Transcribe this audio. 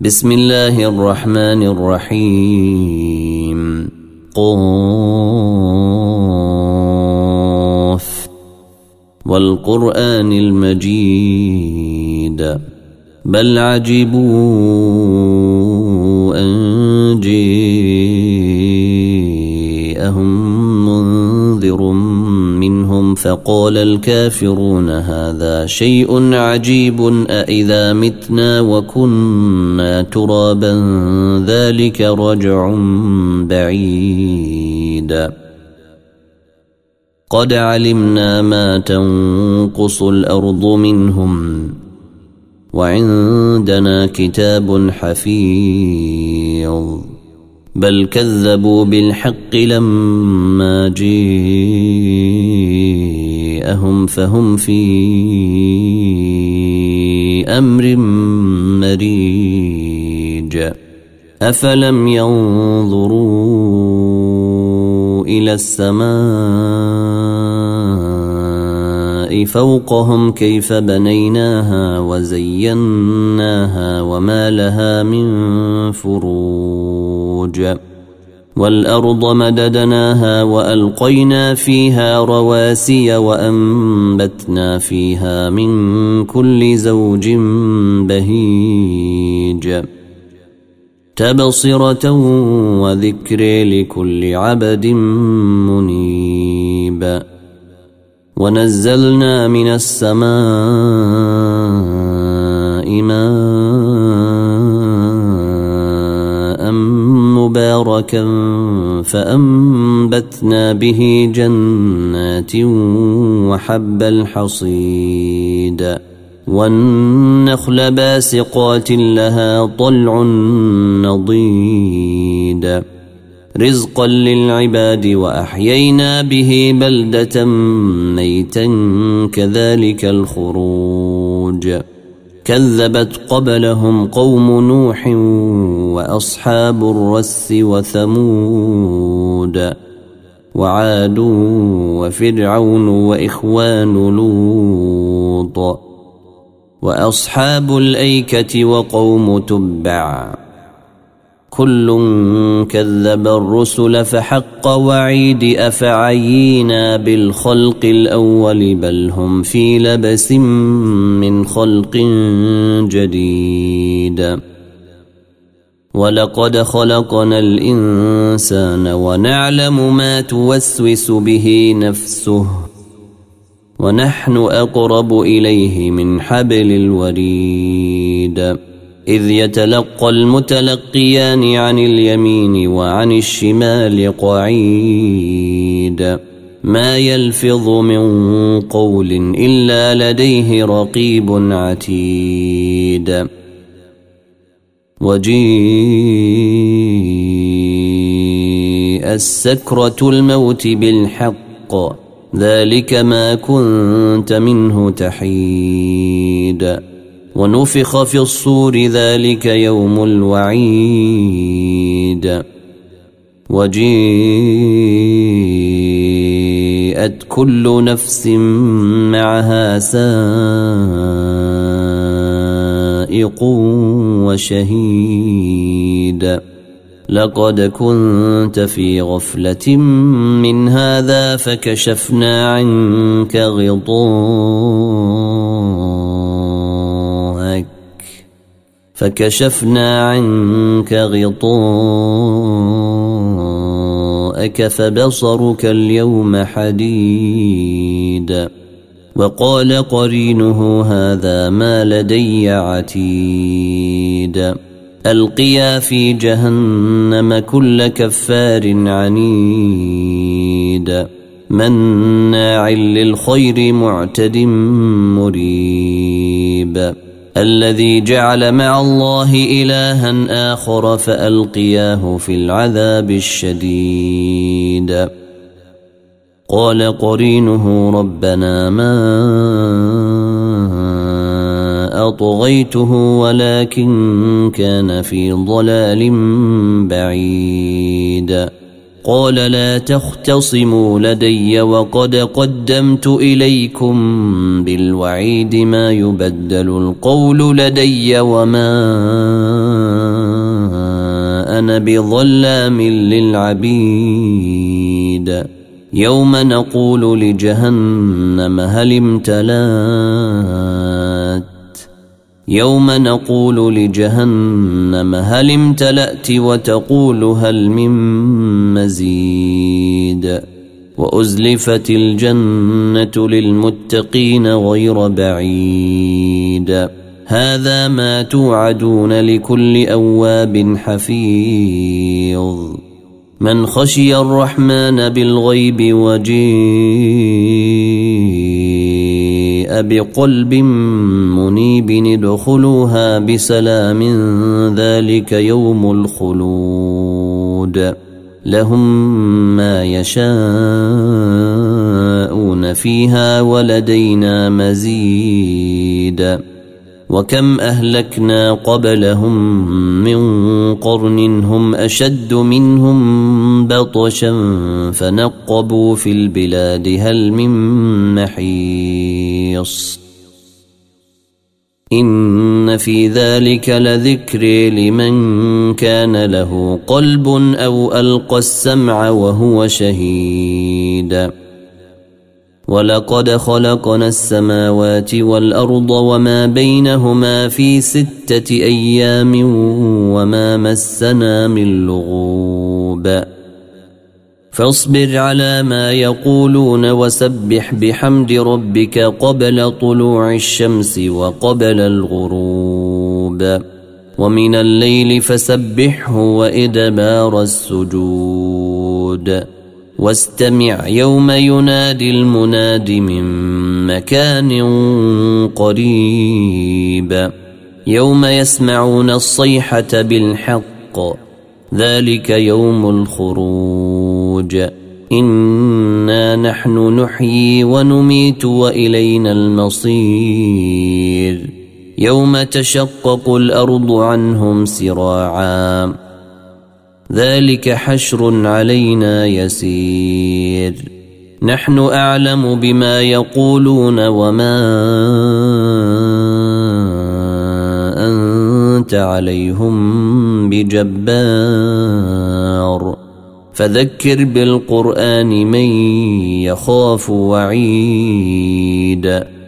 بسم الله الرحمن الرحيم. قاف والقرآن المجيد بل عجبوا أن جاءهم منذر منهم فقال الكافرون هذا شيء عجيب أإذا متنا وكنا ترابا ذلك رجع بعيد قد علمنا ما تنقص الأرض منهم وعندنا كتاب حفيظ بل كذبوا بالحق لما جاءهم فهم في أمر مريج أفلم ينظروا إلى السماء فوقهم كيف بنيناها وزيناها وما لها من فروج والأرض مددناها وألقينا فيها رواسي وأنبتنا فيها من كل زوج بهيج تبصرة وذكر لكل عبد منيب ونزلنا من السماء ماء مباركا فأنبتنا به جنات وحب الحصيد والنخل باسقات لها طلع نضيد رزقا للعباد وأحيينا به بلدة ميتا كذلك الخروج كذبت قبلهم قوم نوح وأصحاب الرس وثمود وعاد وفرعون وإخوان لوط وأصحاب الأيكة وقوم تبع كل كذب الرسل فحق وعيد أفعينا بالخلق الأول بل هم في لبس من خلق جديد ولقد خلقنا الإنسان ونعلم ما توسوس به نفسه ونحن أقرب إليه من حبل الوريد إذ يتلقى المتلقيان عن اليمين وعن الشمال قعيد ما يلفظ من قول إلا لديه رقيب عتيد وجيء السكرة الموت بالحق ذلك ما كنت منه تحيد ونفخ في الصور ذلك يوم الوعيد وجيءت كل نفس معها سائق وشهيد لقد كنت في غفلة من هذا فكشفنا عنك غطاءك فبصرك اليوم حديد وقال قرينه هذا ما لدي عتيد ألقيا في جهنم كل كفار عنيد مناع للخير معتد مريب الذي جعل مع الله إلها آخر فألقياه في العذاب الشديد قال قرينه ربنا ما أطغيته ولكن كان في ضلال بعيد قال لا تختصموا لدي وقد قدمت إليكم بالوعيد ما يبدل القول لدي وما بظلام للعبيد يوم نقول لجهنم هل امتلأت وتقول هل من مزيد وأزلفت الجنة للمتقين غير بعيد هذا ما توعدون لكل أواب حفيظ من خشي الرحمن بالغيب وجيء بقلب منيب ادخلوها بسلام ذلك يوم الخلود لهم ما يشاءون فيها ولدينا مزيد وكم أهلكنا قبلهم من قرن هم أشد منهم بطشا فنقبوا في البلاد هل من محيص إن في ذلك لذكر لمن كان له قلب أو ألقى السمع وهو شهيد ولقد خلقنا السماوات والأرض وما بينهما في 6 أيام وما مسنا من لغوب فاصبر على ما يقولون وسبح بحمد ربك قبل طلوع الشمس وقبل الغروب ومن الليل فسبحه وإدبار السجود واستمع يوم ينادي المناد من مكان قريب يوم يسمعون الصيحة بالحق ذلك يوم الخروج إنا نحن نحيي ونميت وإلينا المصير يوم تشقق الأرض عنهم سراعا ذلك حشر علينا يسير نحن أعلم بما يقولون وما أنت عليهم بجبار فذكر بالقرآن من يخاف وعيد